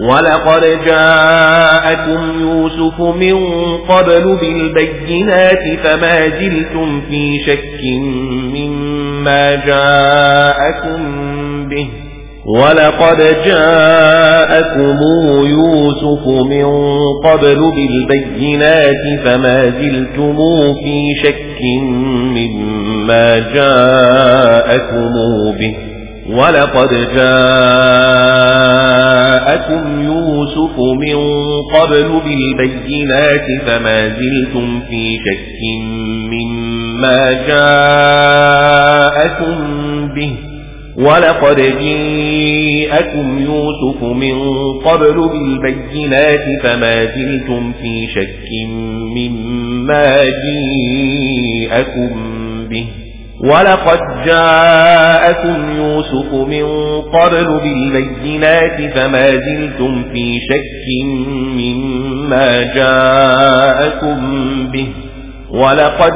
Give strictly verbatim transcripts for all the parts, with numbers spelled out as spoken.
ولقد جاءكم يوسف من قبل بالبينات فما زلتم في شك مما جاءكم به ولقد جاءكم يوسف من قبل بالبينات فما زلتم في شك مما جاءكم به ولقد جاءكم يوسف من قبل بالبينات فما زلتم في شك مما جاءكم به ولقد جاءكم يوسف من قبل بالبينات فما زلتم في شك مما جاءكم به ولقد جاءكم يوسف من قبل بالبينات فما زلتم في شك مما جاءكم به ولقد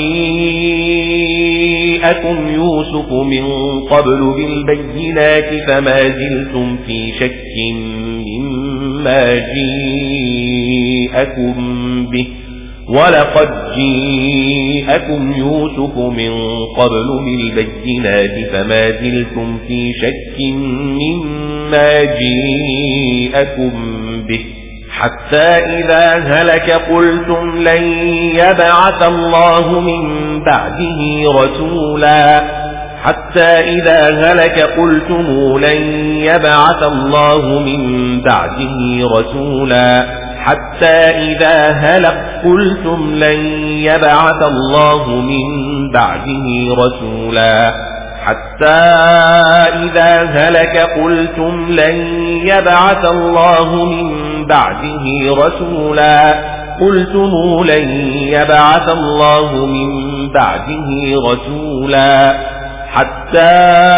جاءكم يوسف من قبل بالبينات فما زلتم في شك مما جاءكم به ولقد جاءكم يوسف من قبل بالبينات فما زلتم في شك مما جاءكم به حتى إذا هلك قلتم لن يبعث الله من بعده رسولا حتى إذا هلك قلتم لن يبعث الله من بعده رسولا حتى إذا هلك قلتم لن يبعث الله من بعده رسولا حتى إذا هلك قلتم لن يبعث الله من بعده رسولا قلتم لن يبعث الله من بعده رسولا حتى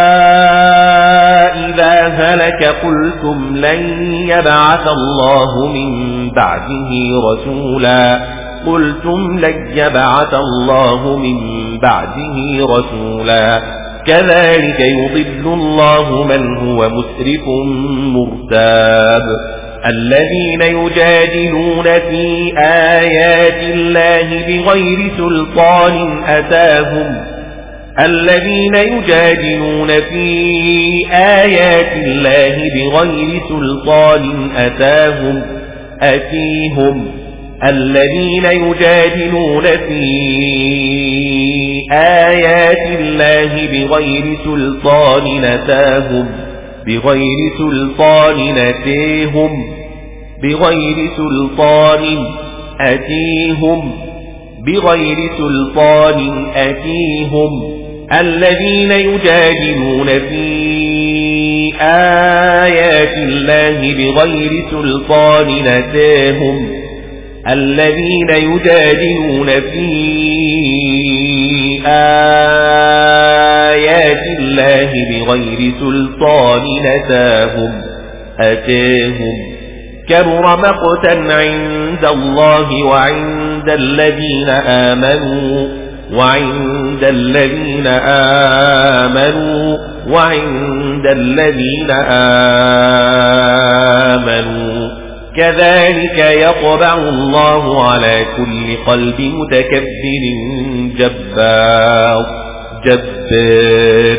إذا هلك قلتم لن يبعث الله من بعده رسولا قلتم لن يبعث الله من بعده رسولا كذلك يضل الله من هو مسرف مرتاب الذين يجادلون في آيات الله بغير سلطان أتاهم الذين يجادلون في آيات الله بغير سلطان أتاهم أتيهم الذين يجادلون في آيات الله بغير سلطان أتاهم بغير سلطان أتيهم بغير سلطان أتيهم بغير سلطان أتيهم الذين يجادلون في آيات الله بغير سلطان أتاهم الذين يجادلون في آيات الله بغير سلطان أتاهم أتاهم كبر مقتا عند الله وعند الذين آمنوا وعند الذين آمنوا وعند الذين آمنوا كذلك يطبع الله على كل قلب متكبر جبار جبار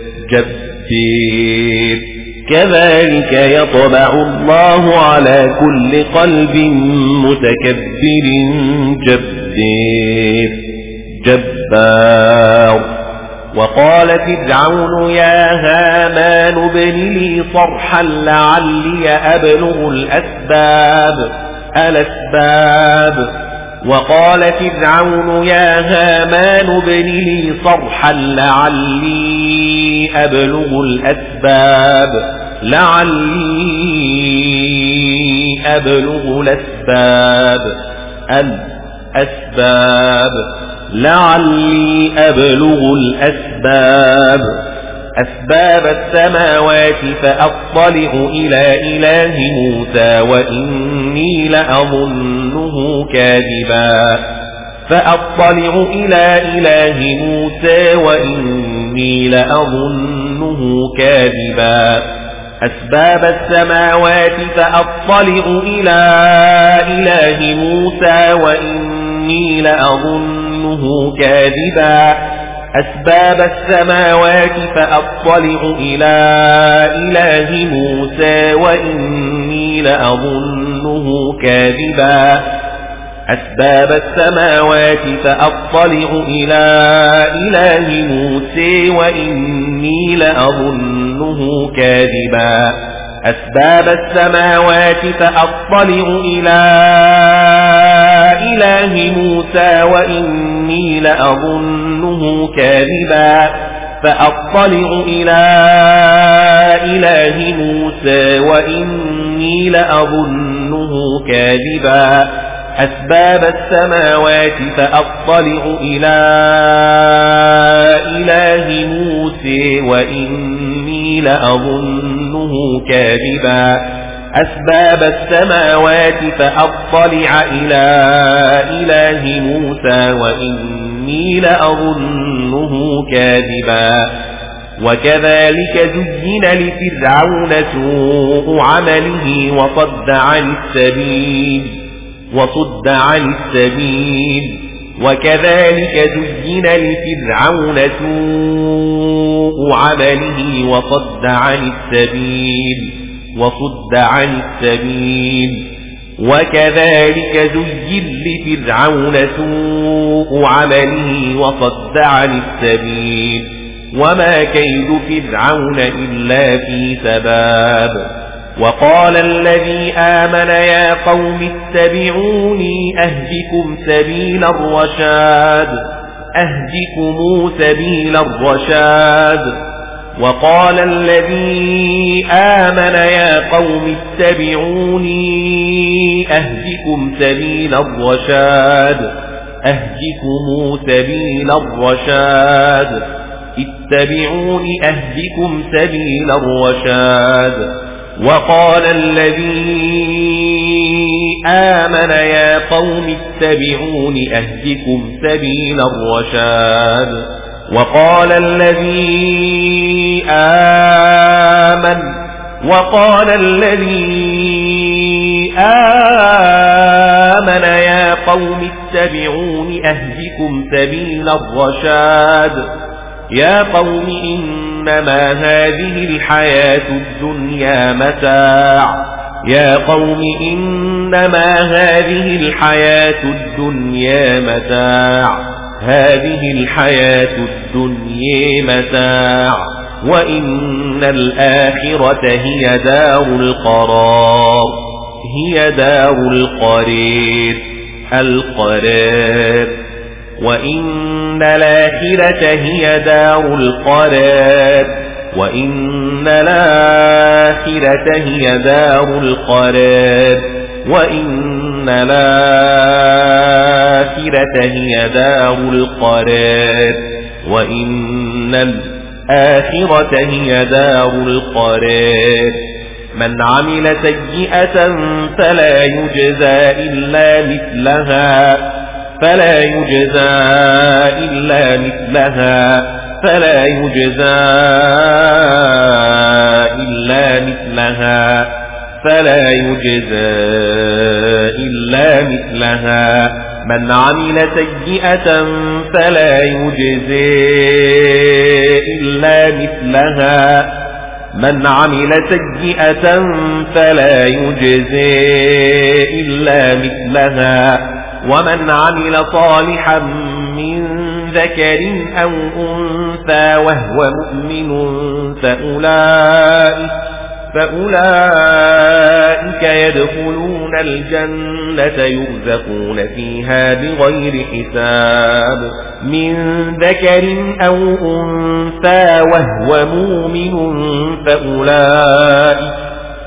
جبار كذلك يطبع الله على كل قلب متكبر جبار جبار وقال فرعون يا هامان ابن لي صرحا لعلي أبلغ الأسباب الأسباب وقال فرعون يا هامان ابن لي صرحا لعلي أبلغ الأسباب لعلي أبلغ الأسباب الأسباب لعلي أبلغ الأسباب أسباب السماوات فأطلع إلى إله موسى وإني لأظنه كاذبا فأطلع إلى إله موسى وإني لأظنه كاذبا أسباب السماوات فأطلع إلى إله موسى وإني لأظنه كاذبا أسباب السماوات فأطلع إلى إله موسى وإني لأظنه كاذبا أسباب السماوات فأطلع إلى إله موسى وإني لأظنه كاذبا أسباب السماوات فأطلع إلى إله موسى وإني لأظنه كاذبا فأطلع إلى إله موسى وإني لأظنه كاذبا أسباب السماوات فأطلع إلى إله موسى وإني لأظنه كاذبا أسباب السماوات فأطلع إلى إله موسى وإني لأظنه كاذبا وكذلك زين لفرعون سوء عمله وصد عن السبيل وصد عن السبيل وكذلك زين لفرعون سوء عمله وصد عن السبيل وصد عن السبيل وكذلك زين لفرعون سوء عمله وصد عن السبيل وما كيد فرعون إلا في تباب وقال الذي آمن يا قوم اتبعوني أهدكم سبيل الرشاد أهدكم سبيل الرشاد وقال الذي آمن يا قوم اتبعوني أهدكم سبيل الرشاد أهدكم سبيل الرشاد اتبعوني أهدكم سبيل الرشاد وقال الذي آمن يا قوم اتبعوني أهدكم سبيل الرشاد وقال الذي آمن وقال الذي آمن يا قوم اتبعوني أهدكم سبيل الرشاد يا قوم إنما هذه الحياة الدنيا متاع يا قوم إنما هذه الحياة الدنيا متاع هذه الحياة الدنيا متاع وإن الآخرة هي دار القرار هي دار القرير القرار وإن الآخرة هي دار القرار وإن الآخرة هي دار القرار وإن الآخرة هي دار القرار وإن الآخرة هي دار القرار من عمل سيئة فلا يجزى إلا مثلها فلا يجزى إلا مثلها فلا يجزى إلا مثلها فلا يجزى إلا مثلها من عمل سيئة فلا يجزى إلا مثلها من عمل سيئة فلا يجزى إلا مثلها ومن عمل صالحا من ذكر أو أنثى وهو مؤمن فأولئك, فأولئك يدخلون الجنة يرزقون فيها بغير حساب من ذكر أو أنثى وهو مؤمن فأولئك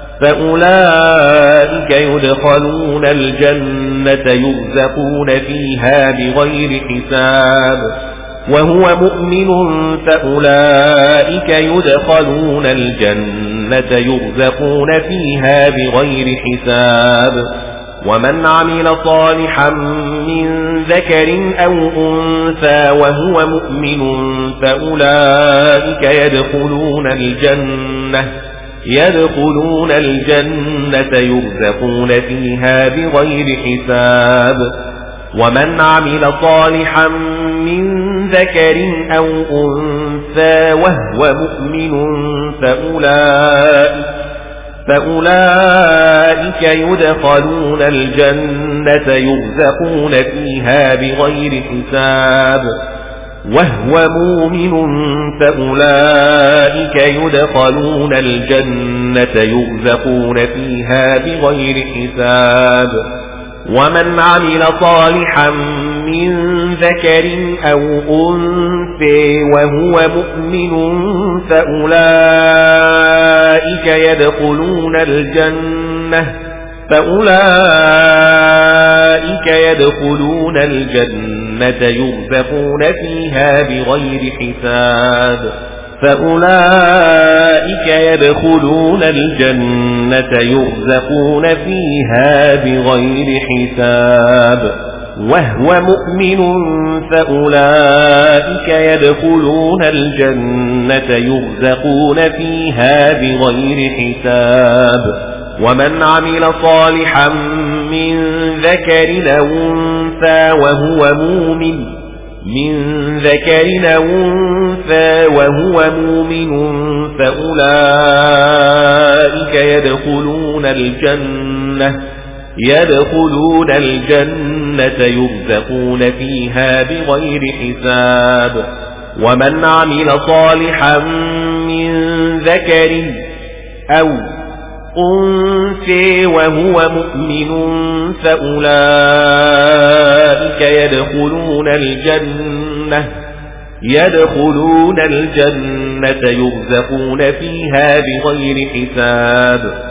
فأولئك يدخلون الجنة يرزقون فيها بغير حساب وهو مؤمن فأولئك يدخلون الجنة يرزقون فيها بغير حساب ومن عمل صالحا من ذكر أو أنثى وهو مؤمن فأولئك يدخلون الجنة يدخلون الجنة يرزقون فيها بغير حساب ومن عمل صالحا من ذكر أو أنثى وهو مؤمن فأولئك, فأولئك يدخلون الجنة يرزقون فيها بغير حساب وهو مؤمن فأولئك يدخلون الجنة يرزقون فيها بغير حساب ومن عمل صالحا من ذكر أو أنثى وهو مؤمن فأولئك يدخلون الجنة فأولئك يدخلون الجنة يرزقون فيها بغير حساب فأولئك يدخلون الجنة يرزقون فيها بغير حساب وهو مؤمن فأولئك يدخلون الجنة يرزقون فيها بغير حساب ومن عمل صالحا من ذكر أو أنثى وهو مؤمن من ذكر أو أنثى وهو مؤمن فأولئك يدخلون الجنة يدخلون الجنة يرزقون فيها بغير حساب ومن عمل صالحا من ذكر أو أنثى وهو مؤمن فأولئك يدخلون الجنة يدخلون الجنة يرزقون فيها بغير حساب